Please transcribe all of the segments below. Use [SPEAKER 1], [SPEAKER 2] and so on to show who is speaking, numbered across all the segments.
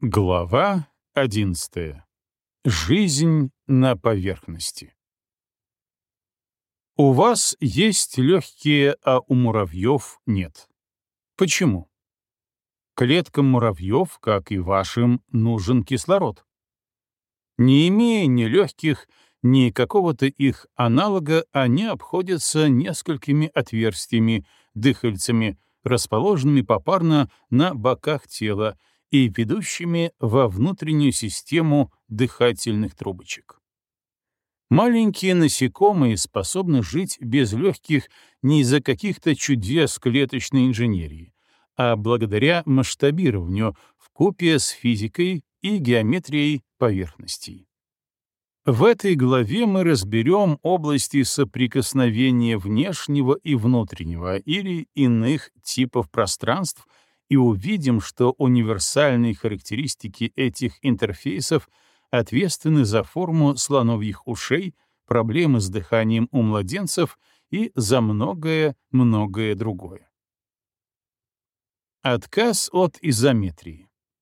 [SPEAKER 1] Глава 11. Жизнь на поверхности. У вас есть легкие, а у муравьев нет. Почему? Клеткам муравьев, как и вашим, нужен кислород. Не имея ни легких, ни какого-то их аналога, они обходятся несколькими отверстиями, дыхальцами, расположенными попарно на боках тела и ведущими во внутреннюю систему дыхательных трубочек. Маленькие насекомые способны жить без легких не из-за каких-то чудес клеточной инженерии, а благодаря масштабированию вкупе с физикой и геометрией поверхностей. В этой главе мы разберем области соприкосновения внешнего и внутреннего или иных типов пространств и увидим, что универсальные характеристики этих интерфейсов ответственны за форму слоновьих ушей, проблемы с дыханием у младенцев и за многое другое. Отказ от изометрии.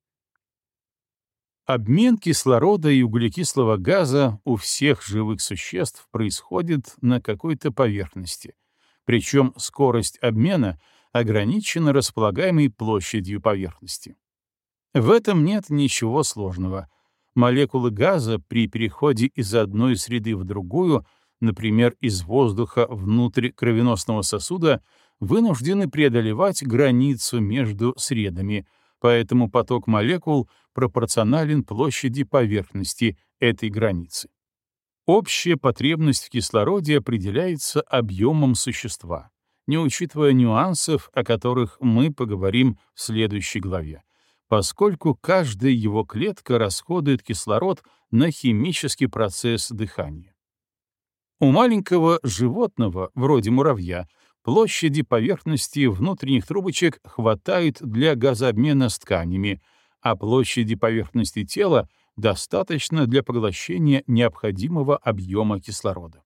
[SPEAKER 1] Обмен кислорода и углекислого газа у всех живых существ происходит на какой-то поверхности, причем скорость обмена ограничена располагаемой площадью поверхности. В этом нет ничего сложного. Молекулы газа при переходе из одной среды в другую, например, из воздуха внутрь кровеносного сосуда, вынуждены преодолевать границу между средами, поэтому поток молекул пропорционален площади поверхности этой границы. Общая потребность в кислороде определяется объемом существа, не учитывая нюансов, о которых мы поговорим в следующей главе, поскольку каждая его клетка расходует кислород на химический процесс дыхания. У маленького животного, вроде муравья, площади поверхности внутренних трубочек хватает для газообмена с тканями, а площади поверхности тела достаточно для поглощения необходимого объема кислорода.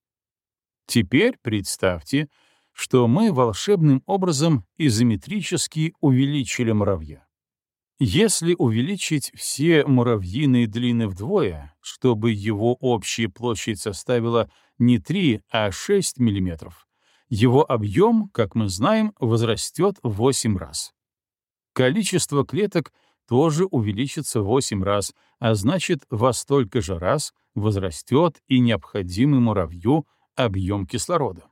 [SPEAKER 1] Теперь представьте, что мы волшебным образом изометрически увеличили муравья. Если увеличить все муравьиные длины вдвое, чтобы его общая площадь составила не 3, а 6 мм, его объем, как мы знаем, возрастет в 8 раз. Количество клеток тоже увеличится в 8 раз, а значит, во столько же раз возрастет и необходимый муравью объем кислорода.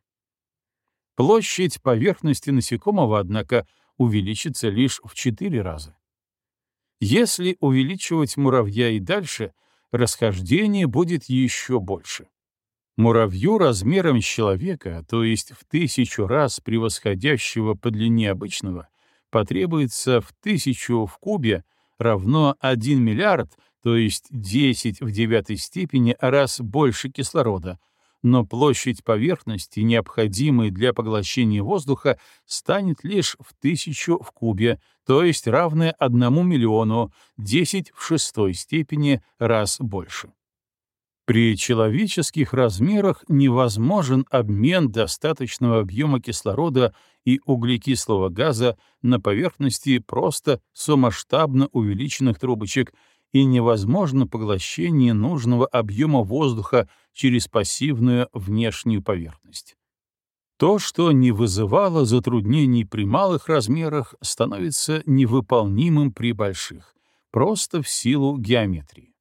[SPEAKER 1] Площадь поверхности насекомого, однако, увеличится лишь в 4 раза. Если увеличивать муравья и дальше, расхождение будет еще больше. Муравью размером с человека, то есть в 1000 раз превосходящего по длине обычного, потребуется в 1000 в кубе равно 1 миллиард, то есть 10 в 9 степени раз больше кислорода, но площадь поверхности, необходимой для поглощения воздуха, станет лишь в 1000 в кубе, то есть равная 1 миллиону, 10 в 6 степени раз больше. При человеческих размерах невозможен обмен достаточного объема кислорода и углекислого газа на поверхности просто сомасштабно увеличенных трубочек, и невозможно поглощение нужного объема воздуха через пассивную внешнюю поверхность. То, что не вызывало затруднений при малых размерах, становится невыполнимым при больших, просто в силу геометрии.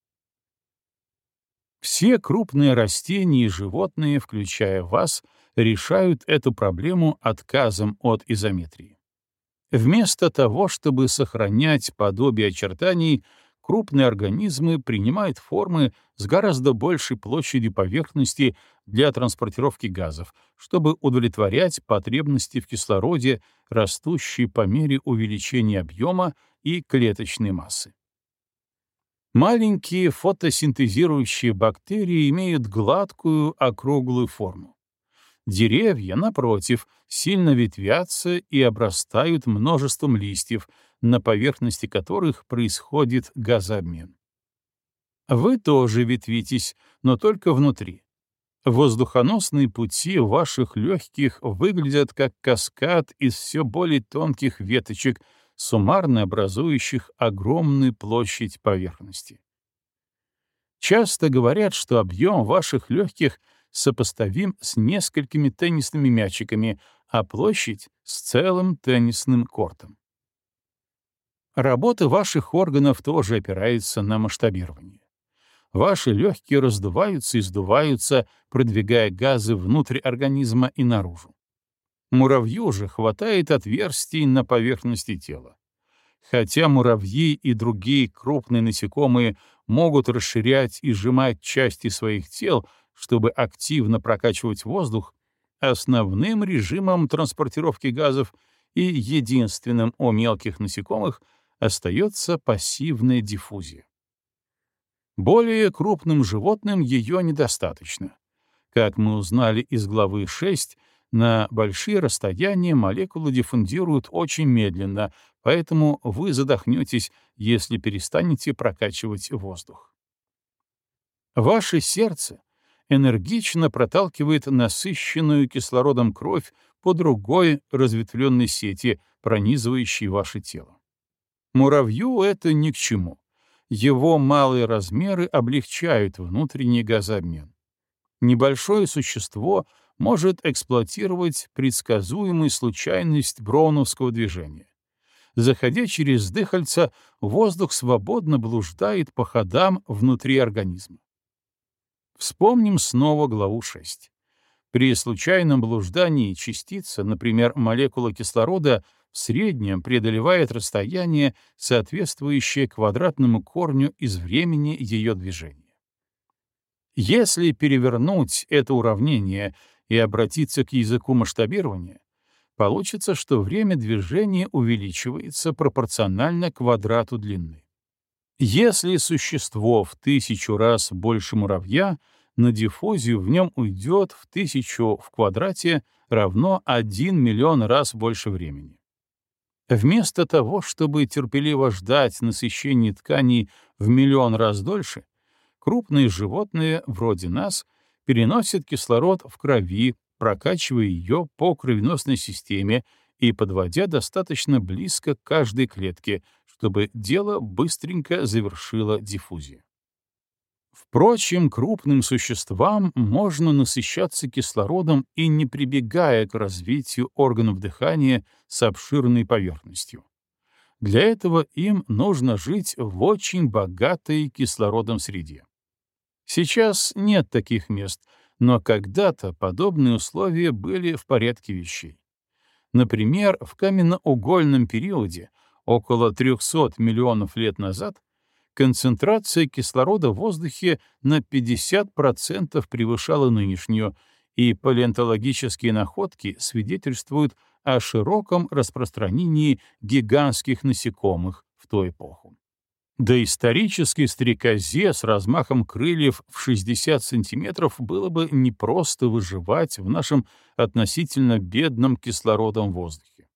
[SPEAKER 1] Все крупные растения и животные, включая вас, решают эту проблему отказом от изометрии. Вместо того, чтобы сохранять подобие очертаний, крупные организмы принимают формы с гораздо большей площадью поверхности для транспортировки газов, чтобы удовлетворять потребности в кислороде, растущие по мере увеличения объема и клеточной массы. Маленькие фотосинтезирующие бактерии имеют гладкую округлую форму. Деревья, напротив, сильно ветвятся и обрастают множеством листьев, на поверхности которых происходит газообмен. Вы тоже ветвитесь, но только внутри. Воздухоносные пути ваших легких выглядят как каскад из все более тонких веточек, суммарно образующих огромную площадь поверхности. Часто говорят, что объем ваших легких сопоставим с несколькими теннисными мячиками, а площадь — с целым теннисным кортом. Работа ваших органов тоже опирается на масштабирование. Ваши легкие раздуваются и сдуваются, продвигая газы внутрь организма и наружу. Муравью же хватает отверстий на поверхности тела. Хотя муравьи и другие крупные насекомые могут расширять и сжимать части своих тел, чтобы активно прокачивать воздух, основным режимом транспортировки газов и единственным у мелких насекомых остается пассивная диффузия. Более крупным животным ее недостаточно. Как мы узнали из главы 6, на большие расстояния молекулы диффундируют очень медленно, поэтому вы задохнетесь, если перестанете прокачивать воздух. Ваше сердце энергично проталкивает насыщенную кислородом кровь по другой разветвленной сети, пронизывающей ваше тело. Муравью это ни к чему. Его малые размеры облегчают внутренний газообмен. Небольшое существо может эксплуатировать предсказуемую случайность броуновского движения. Заходя через дыхальца, воздух свободно блуждает по ходам внутри организма. Вспомним снова главу 6. При случайном блуждании частица, например, молекула кислорода, в среднем преодолевает расстояние, соответствующее квадратному корню из времени ее движения. Если перевернуть это уравнение и обратиться к языку масштабирования, получится, что время движения увеличивается пропорционально квадрату длины. Если существо в 1000 раз больше муравья, на диффузию в нем уйдет в 1000 в квадрате равно 1 миллион раз больше времени. Вместо того, чтобы терпеливо ждать насыщения тканей в миллион раз дольше, крупные животные, вроде нас, переносят кислород в крови, прокачивая ее по кровеносной системе и подводя достаточно близко к каждой клетке, чтобы дело быстренько завершило диффузию. Впрочем, крупным существам можно насыщаться кислородом и не прибегая к развитию органов дыхания с обширной поверхностью. Для этого им нужно жить в очень богатой кислородом среде. Сейчас нет таких мест, но когда-то подобные условия были в порядке вещей. Например, в каменноугольном периоде, около 300 миллионов лет назад, концентрация кислорода в воздухе на 50% превышала нынешнюю, и палеонтологические находки свидетельствуют о широком распространении гигантских насекомых в ту эпоху. Доисторической стрекозе с размахом крыльев в 60 сантиметров было бы непросто выживать в нашем относительно бедном кислородом воздухе.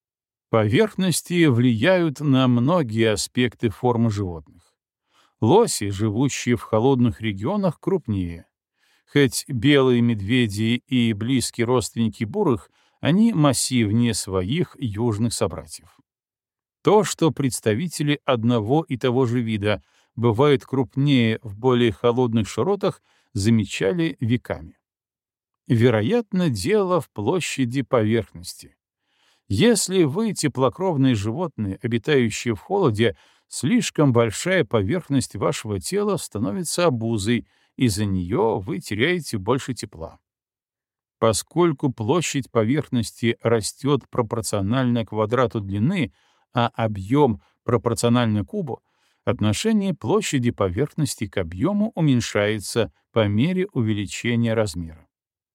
[SPEAKER 1] Поверхности влияют на многие аспекты формы животных. Лоси, живущие в холодных регионах, крупнее. Хоть белые медведи и близкие родственники бурых, они массивнее своих южных собратьев. То, что представители одного и того же вида бывают крупнее в более холодных широтах, замечали веками. Вероятно, дело в площади поверхности. Если вы теплокровные животные, обитающие в холоде, слишком большая поверхность вашего тела становится обузой, из-за нее вы теряете больше тепла. Поскольку площадь поверхности растет пропорционально квадрату длины, а объем пропорционально кубу, отношение площади поверхности к объему уменьшается по мере увеличения размера.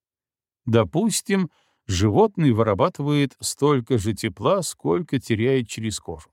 [SPEAKER 1] Допустим, животное вырабатывает столько же тепла, сколько теряет через кожу.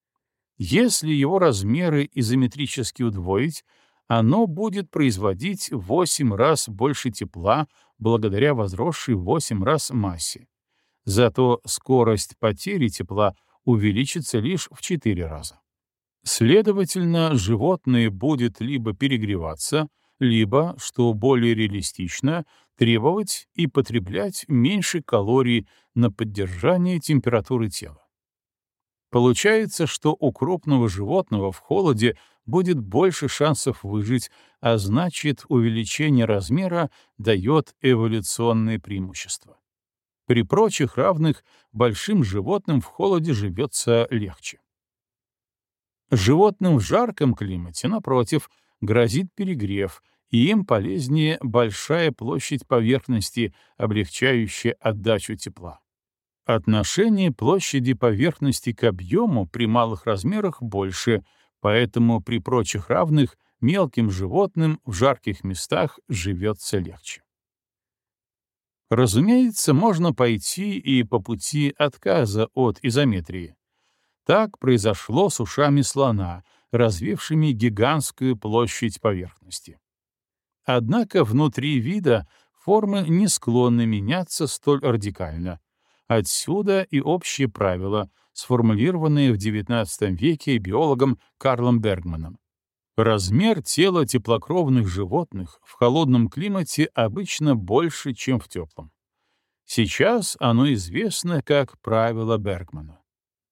[SPEAKER 1] Если его размеры изометрически удвоить, оно будет производить в 8 раз больше тепла благодаря возросшей в 8 раз массе. Зато скорость потери тепла увеличится лишь в 4 раза. Следовательно, животное будет либо перегреваться, либо, что более реалистично, требовать и потреблять меньше калорий на поддержание температуры тела. Получается, что у крупного животного в холоде будет больше шансов выжить, а значит, увеличение размера дает эволюционные преимущества. При прочих равных большим животным в холоде живется легче. Животным в жарком климате, напротив, грозит перегрев, и им полезнее большая площадь поверхности, облегчающая отдачу тепла. Отношение площади поверхности к объему при малых размерах больше, поэтому при прочих равных мелким животным в жарких местах живется легче. Разумеется, можно пойти и по пути отказа от изометрии. Так произошло с ушами слона, развившими гигантскую площадь поверхности. Однако внутри вида формы не склонны меняться столь радикально. Отсюда и общее правило, сформулированное в XIX веке биологом Карлом Бергманом. Размер тела теплокровных животных в холодном климате обычно больше, чем в теплом. Сейчас оно известно как правило Бергмана.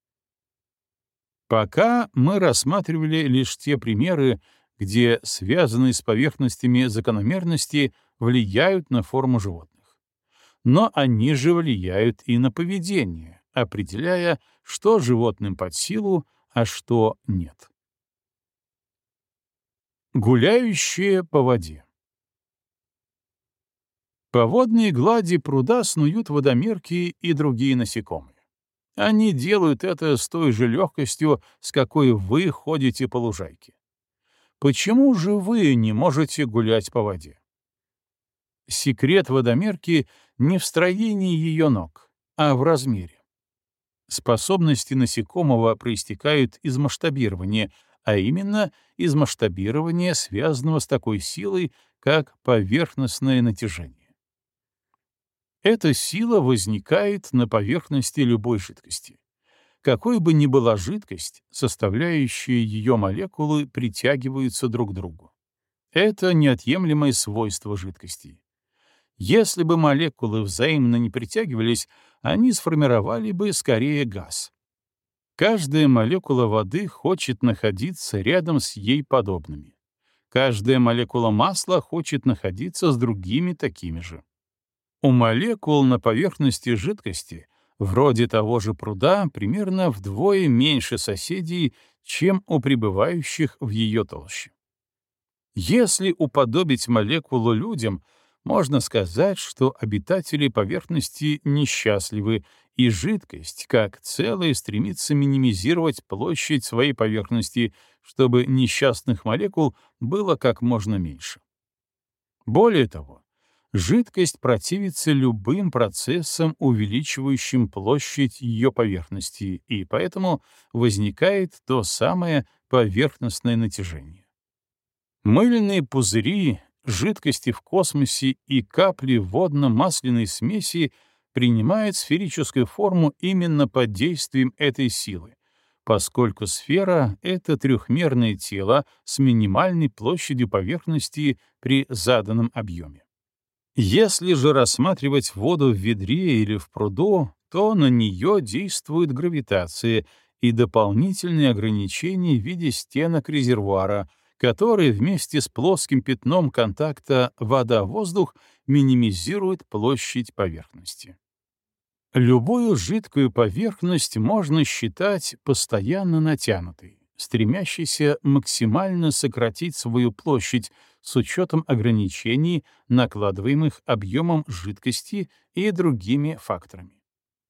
[SPEAKER 1] Пока мы рассматривали лишь те примеры, где связанные с поверхностями закономерности влияют на форму животных. Но они же влияют и на поведение, определяя, что животным под силу, а что нет. Гуляющие по воде. По водной глади пруда снуют водомерки и другие насекомые. Они делают это с той же легкостью, с какой вы ходите по лужайке. Почему же вы не можете гулять по воде? Секрет водомерки не в строении ее ног, а в размере. Способности насекомого проистекают из масштабирования, а именно из масштабирования, связанного с такой силой, как поверхностное натяжение. Эта сила возникает на поверхности любой жидкости. Какой бы ни была жидкость, составляющие ее молекулы притягиваются друг к другу. Это неотъемлемое свойство жидкостей. Если бы молекулы взаимно не притягивались, они сформировали бы скорее газ. Каждая молекула воды хочет находиться рядом с ей подобными. Каждая молекула масла хочет находиться с другими такими же. У молекул на поверхности жидкости, вроде того же пруда, примерно вдвое меньше соседей, чем у пребывающих в ее толще. Если уподобить молекулу людям, можно сказать, что обитатели поверхности несчастливы, и жидкость, как целое, стремится минимизировать площадь своей поверхности, чтобы несчастных молекул было как можно меньше. Более того, жидкость противится любым процессам, увеличивающим площадь ее поверхности, и поэтому возникает то самое поверхностное натяжение. Мыльные пузыри, жидкости в космосе и капли водно-масляной смеси принимают сферическую форму именно под действием этой силы, поскольку сфера — это трехмерное тело с минимальной площадью поверхности при заданном объеме. Если же рассматривать воду в ведре или в пруду, то на нее действует гравитация и дополнительные ограничения в виде стенок резервуара, которые вместе с плоским пятном контакта вода-воздух минимизируют площадь поверхности. Любую жидкую поверхность можно считать постоянно натянутой, стремящейся максимально сократить свою площадь с учетом ограничений, накладываемых объемом жидкости и другими факторами.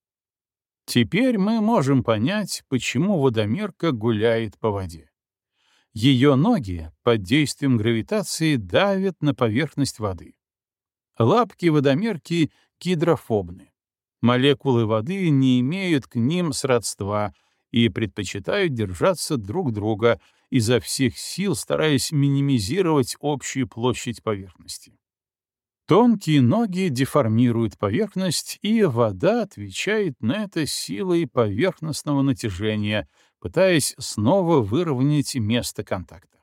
[SPEAKER 1] Теперь мы можем понять, почему водомерка гуляет по воде. Ее ноги под действием гравитации давят на поверхность воды. Лапки водомерки гидрофобны. Молекулы воды не имеют к ним сродства и предпочитают держаться друг друга, изо всех сил стараясь минимизировать общую площадь поверхности. Тонкие ноги деформируют поверхность, и вода отвечает на это силой поверхностного натяжения, пытаясь снова выровнять место контакта.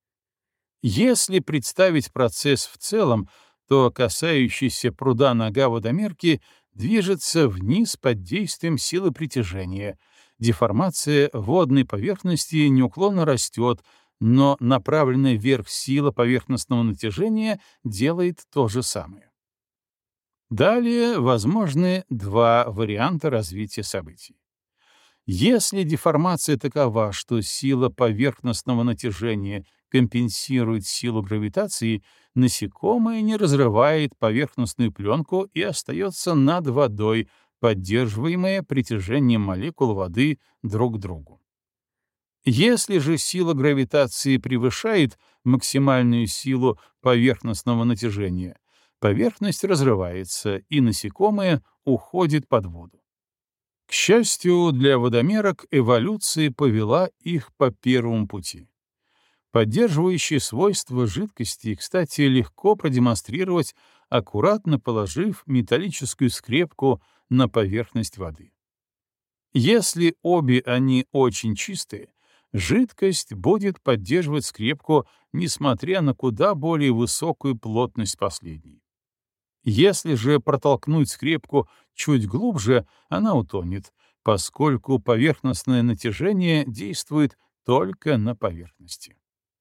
[SPEAKER 1] Если представить процесс в целом, то касающаяся пруда нога водомерки движется вниз под действием силы притяжения, деформация водной поверхности неуклонно растет, но направленная вверх сила поверхностного натяжения делает то же самое. Далее возможны два варианта развития событий. Если деформация такова, что сила поверхностного натяжения компенсирует силу гравитации, насекомое не разрывает поверхностную пленку и остается над водой, поддерживаемое притяжением молекул воды друг к другу. Если же сила гравитации превышает максимальную силу поверхностного натяжения, поверхность разрывается, и насекомое уходит под воду. К счастью для водомерок, эволюция повела их по первому пути. Поддерживающие свойства жидкости, кстати, легко продемонстрировать, аккуратно положив металлическую скрепку на поверхность воды. Если обе они очень чистые, жидкость будет поддерживать скрепку, несмотря на куда более высокую плотность последней. Если же протолкнуть скрепку чуть глубже, она утонет, поскольку поверхностное натяжение действует только на поверхности.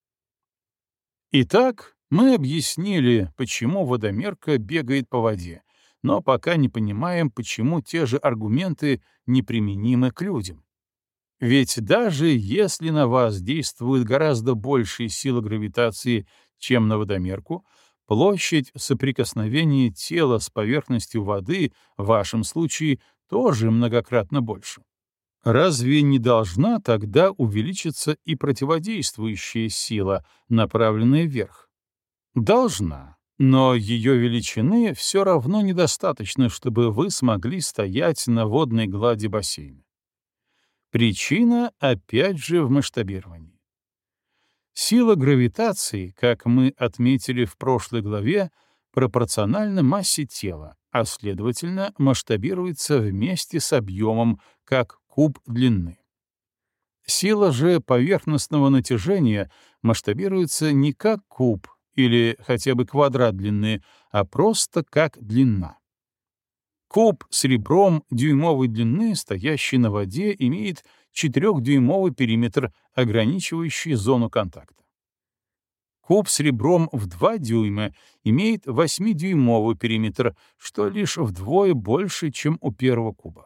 [SPEAKER 1] Итак, мы объяснили, почему водомерка бегает по воде, но пока не понимаем, почему те же аргументы неприменимы к людям. Ведь даже если на вас действует гораздо большая сила гравитации, чем на водомерку, площадь соприкосновения тела с поверхностью воды в вашем случае тоже многократно больше. Разве не должна тогда увеличиться и противодействующая сила, направленная вверх? Должна, но ее величины все равно недостаточно, чтобы вы смогли стоять на водной глади бассейна. Причина опять же в масштабировании. Сила гравитации, как мы отметили в прошлой главе, пропорциональна массе тела, а следовательно масштабируется вместе с объемом, как куб длины. Сила же поверхностного натяжения масштабируется не как куб или хотя бы квадрат длины, а просто как длина. Куб с ребром дюймовой длины, стоящий на воде, имеет 4-дюймовый периметр, ограничивающий зону контакта. Куб с ребром в 2 дюйма имеет 8-дюймовый периметр, что лишь вдвое больше, чем у первого куба.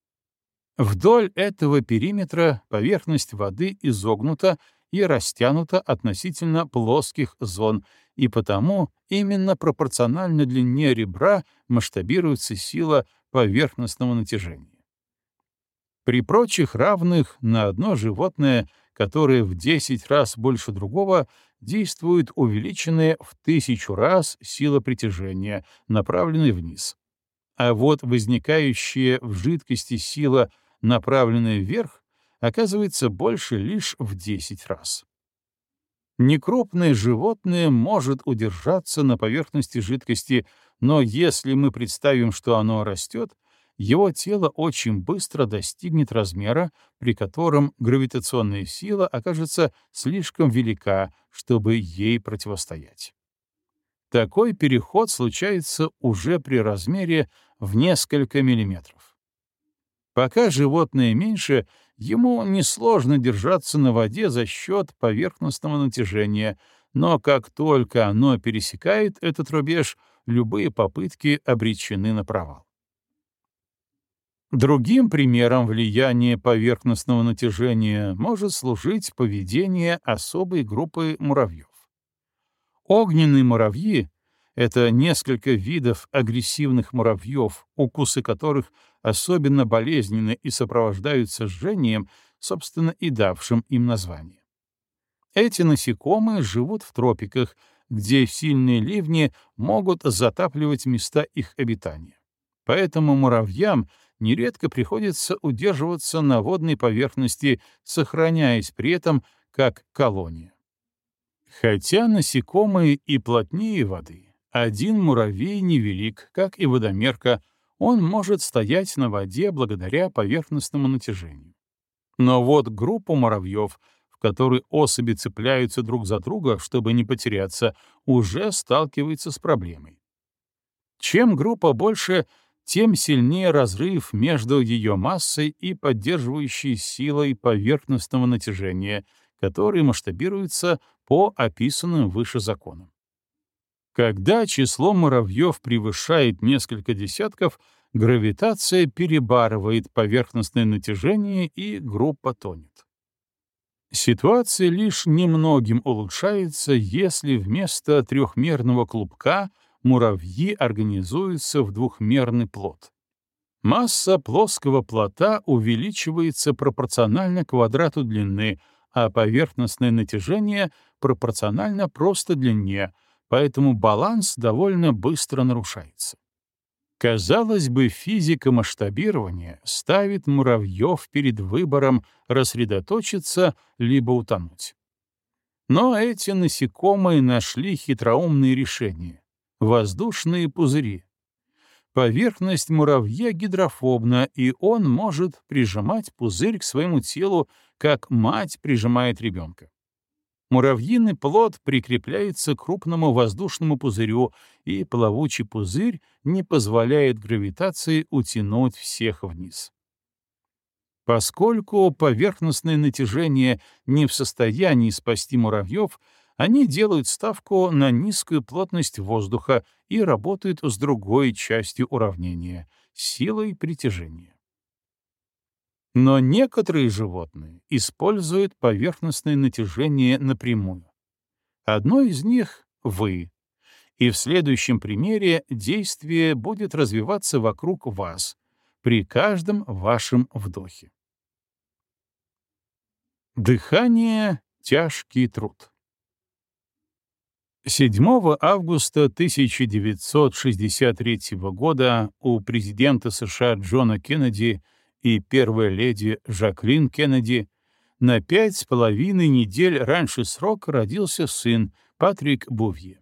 [SPEAKER 1] Вдоль этого периметра поверхность воды изогнута и растянута относительно плоских зон, и потому именно пропорционально длине ребра масштабируется сила поверхностного натяжения. При прочих равных на одно животное, которое в 10 раз больше другого, действует увеличенная в 1000 раз сила притяжения, направленная вниз. А вот возникающая в жидкости сила, направленная вверх, оказывается больше лишь в 10 раз. Некрупное животное может удержаться на поверхности жидкости, но если мы представим, что оно растет, его тело очень быстро достигнет размера, при котором гравитационная сила окажется слишком велика, чтобы ей противостоять. Такой переход случается уже при размере в несколько миллиметров. Пока животное меньше, ему несложно держаться на воде за счет поверхностного натяжения, но как только оно пересекает этот рубеж, любые попытки обречены на провал. Другим примером влияния поверхностного натяжения может служить поведение особой группы муравьев. Огненные муравьи — это несколько видов агрессивных муравьев, укусы которых особенно болезненны и сопровождаются жжением, собственно, и давшим им название. Эти насекомые живут в тропиках, где сильные ливни могут затапливать места их обитания. Поэтому муравьям нередко приходится удерживаться на водной поверхности, сохраняясь при этом как колония. Хотя насекомые и плотнее воды, один муравей невелик, как и водомерка, он может стоять на воде благодаря поверхностному натяжению. Но вот группа муравьев, в которой особи цепляются друг за друга, чтобы не потеряться, уже сталкивается с проблемой. Чем группа больше, тем сильнее разрыв между ее массой и поддерживающей силой поверхностного натяжения, который масштабируется по описанным выше законам. Когда число муравьев превышает несколько десятков, гравитация перебарывает поверхностное натяжение, и группа тонет. Ситуация лишь немногим улучшается, если вместо трехмерного клубка муравьи организуются в двухмерный плод. Масса плоского плота увеличивается пропорционально квадрату длины, а поверхностное натяжение пропорционально просто длине, поэтому баланс довольно быстро нарушается. Казалось бы, физика масштабирования ставит муравьев перед выбором рассредоточиться либо утонуть. Но эти насекомые нашли хитроумные решения — воздушные пузыри. Поверхность муравья гидрофобна, и он может прижимать пузырь к своему телу, как мать прижимает ребенка. Муравьиный плод прикрепляется к крупному воздушному пузырю, и плавучий пузырь не позволяет гравитации утянуть всех вниз. Поскольку поверхностное натяжение не в состоянии спасти муравьев, они делают ставку на низкую плотность воздуха и работают с другой частью уравнения — силой притяжения. Но некоторые животные используют поверхностное натяжение напрямую. Одно из них — вы. И в следующем примере действие будет развиваться вокруг вас при каждом вашем вдохе. Дыхание — тяжкий труд. 7 августа 1963 года у президента США Джона Кеннеди и первой леди Жаклин Кеннеди на 5,5 недель раньше срока родился сын Патрик Бувье.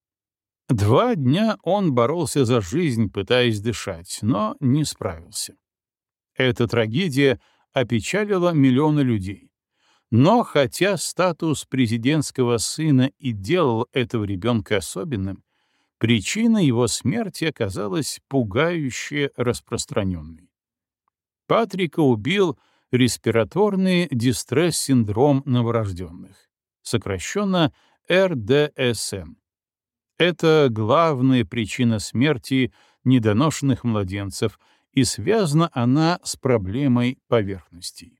[SPEAKER 1] 2 дня он боролся за жизнь, пытаясь дышать, но не справился. Эта трагедия опечалила миллионы людей. Но хотя статус президентского сына и делал этого ребенка особенным, причина его смерти оказалась пугающе распространенной. Патрика убил респираторный дистресс-синдром новорожденных, сокращенно РДСН. Это главная причина смерти недоношенных младенцев, и связана она с проблемой поверхностей.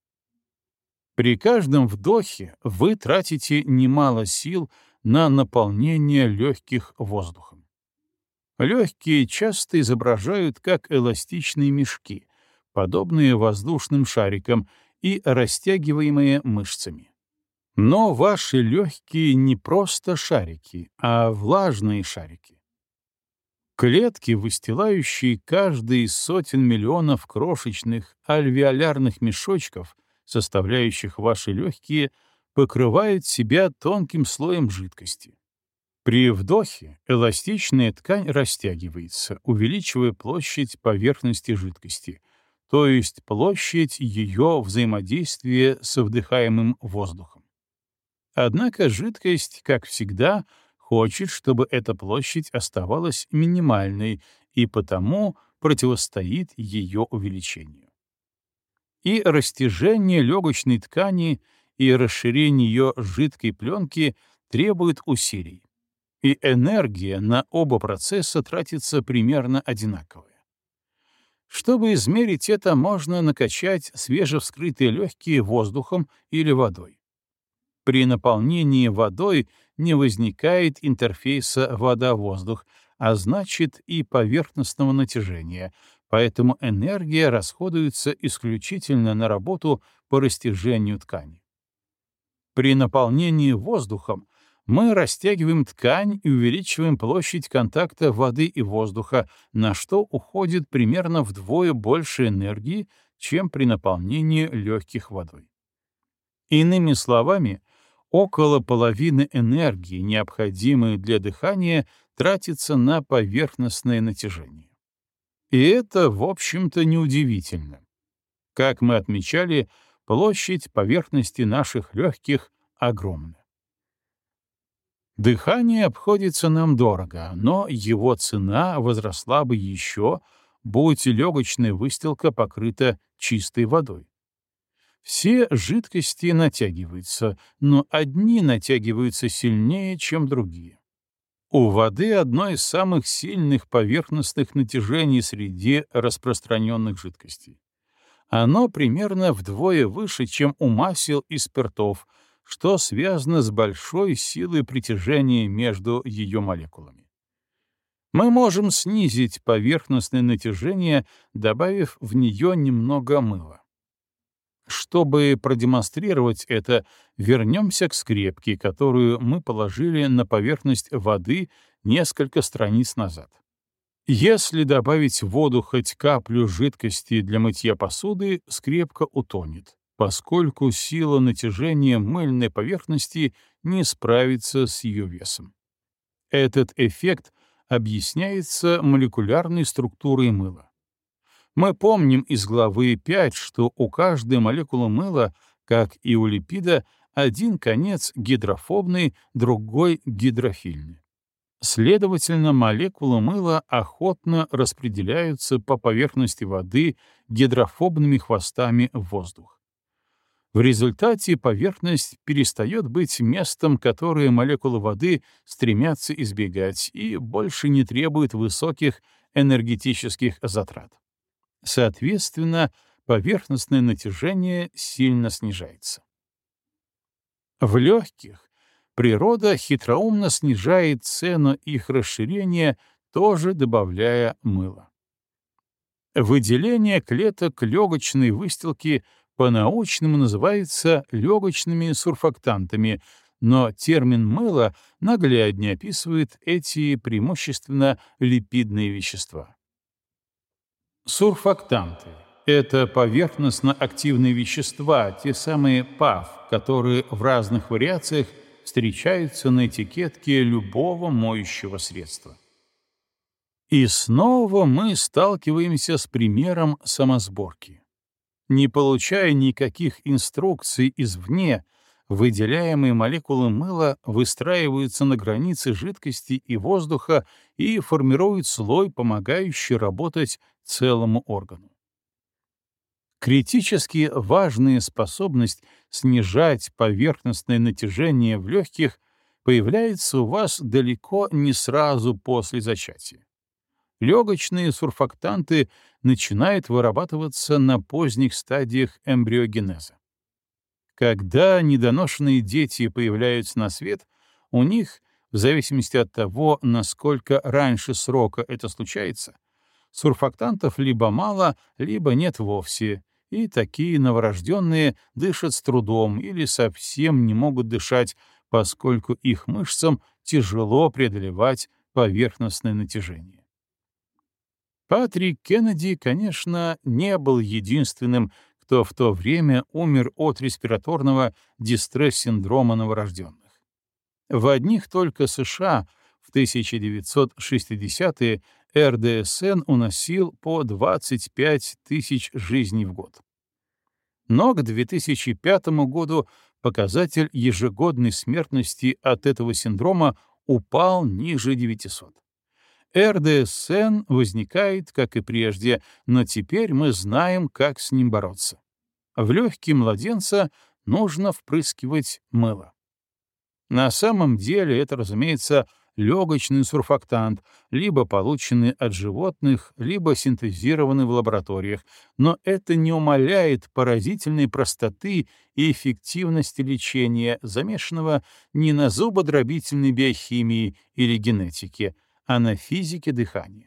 [SPEAKER 1] При каждом вдохе вы тратите немало сил на наполнение легких воздухом. Легкие часто изображают как эластичные мешки, подобные воздушным шарикам и растягиваемые мышцами. Но ваши легкие не просто шарики, а влажные шарики. Клетки, выстилающие каждый из сотен миллионов крошечных альвеолярных мешочков, составляющих ваши легкие, покрывают себя тонким слоем жидкости. При вдохе эластичная ткань растягивается, увеличивая площадь поверхности жидкости, то есть площадь ее взаимодействия с вдыхаемым воздухом. Однако жидкость, как всегда, хочет, чтобы эта площадь оставалась минимальной и потому противостоит ее увеличению. И растяжение легочной ткани, и расширение ее жидкой пленки требуют усилий. И энергия на оба процесса тратится примерно одинаковая. Чтобы измерить это, можно накачать свежевскрытые легкие воздухом или водой. При наполнении водой не возникает интерфейса вода-воздух, а значит и поверхностного натяжения, поэтому энергия расходуется исключительно на работу по растяжению ткани. При наполнении воздухом мы растягиваем ткань и увеличиваем площадь контакта воды и воздуха, на что уходит примерно вдвое больше энергии, чем при наполнении легких водой. Иными словами, около половины энергии, необходимой для дыхания, тратится на поверхностное натяжение. И это, в общем-то, неудивительно. Как мы отмечали, площадь поверхности наших легких огромна. Дыхание обходится нам дорого, но его цена возросла бы еще, будь легочная выстилка покрыта чистой водой. Все жидкости натягиваются, но одни натягиваются сильнее, чем другие. У воды одно из самых сильных поверхностных натяжений среди распространенных жидкостей. Оно примерно вдвое выше, чем у масел и спиртов, что связано с большой силой притяжения между ее молекулами. Мы можем снизить поверхностное натяжение, добавив в нее немного мыла. Чтобы продемонстрировать это, вернемся к скрепке, которую мы положили на поверхность воды несколько страниц назад. Если добавить в воду хоть каплю жидкости для мытья посуды, скрепка утонет, поскольку сила натяжения мыльной поверхности не справится с ее весом. Этот эффект объясняется молекулярной структурой мыла. Мы помним из главы 5, что у каждой молекулы мыла, как и у липида, один конец гидрофобный, другой гидрофильный. Следовательно, молекулы мыла охотно распределяются по поверхности воды гидрофобными хвостами в воздух. В результате поверхность перестает быть местом, которое молекулы воды стремятся избегать, и больше не требует высоких энергетических затрат. Соответственно, поверхностное натяжение сильно снижается. В легких природа хитроумно снижает цену их расширения, тоже добавляя мыло. Выделение клеток легочной выстилки по-научному называется легочными сурфактантами, но термин «мыло» нагляднее описывает эти преимущественно липидные вещества. Сурфактанты — это поверхностно-активные вещества, те самые ПАВ, которые в разных вариациях встречаются на этикетке любого моющего средства. И снова мы сталкиваемся с примером самосборки. Не получая никаких инструкций извне, выделяемые молекулы мыла выстраиваются на границе жидкости и воздуха и формируют слой, помогающий работать целому органу. Критически важная способность снижать поверхностное натяжение в легких появляется у вас далеко не сразу после зачатия. Легочные сурфактанты начинают вырабатываться на поздних стадиях эмбриогенеза. Когда недоношенные дети появляются на свет, у них, в зависимости от того, насколько раньше срока это случается, сурфактантов либо мало, либо нет вовсе, и такие новорожденные дышат с трудом или совсем не могут дышать, поскольку их мышцам тяжело преодолевать поверхностное натяжение. Патрик Кеннеди, конечно, не был единственным, кто в то время умер от респираторного дистресс-синдрома новорожденных. В одних только США в 1960-е РДСН уносил по 25 тысяч жизней в год. Но к 2005 году показатель ежегодной смертности от этого синдрома упал ниже 900. РДСН возникает, как и прежде, но теперь мы знаем, как с ним бороться. В легкие младенца нужно впрыскивать мыло. На самом деле это, разумеется, легочный сурфактант, либо полученный от животных, либо синтезированный в лабораториях, но это не умаляет поразительной простоты и эффективности лечения, замешанного не на зубодробительной биохимии или генетике, а на физике дыхания.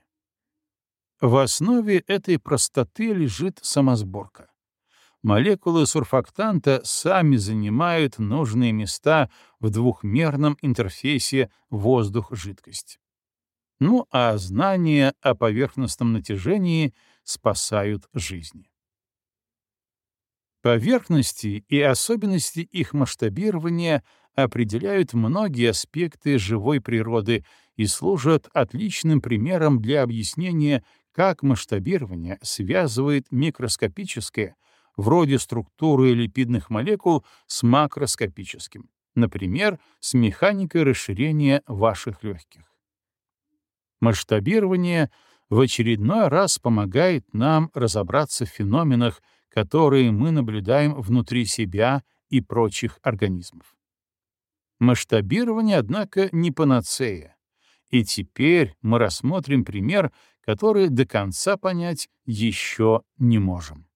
[SPEAKER 1] В основе этой простоты лежит самосборка. Молекулы сурфактанта сами занимают нужные места в двухмерном интерфейсе воздух-жидкость. Ну а знания о поверхностном натяжении спасают жизни. Поверхности и особенности их масштабирования определяют многие аспекты живой природы и служат отличным примером для объяснения, как масштабирование связывает микроскопическое, вроде структуры липидных молекул, с макроскопическим, например, с механикой расширения ваших легких. Масштабирование в очередной раз помогает нам разобраться в феноменах, которые мы наблюдаем внутри себя и прочих организмов. Масштабирование, однако, не панацея. И теперь мы рассмотрим пример, который до конца понять еще не можем.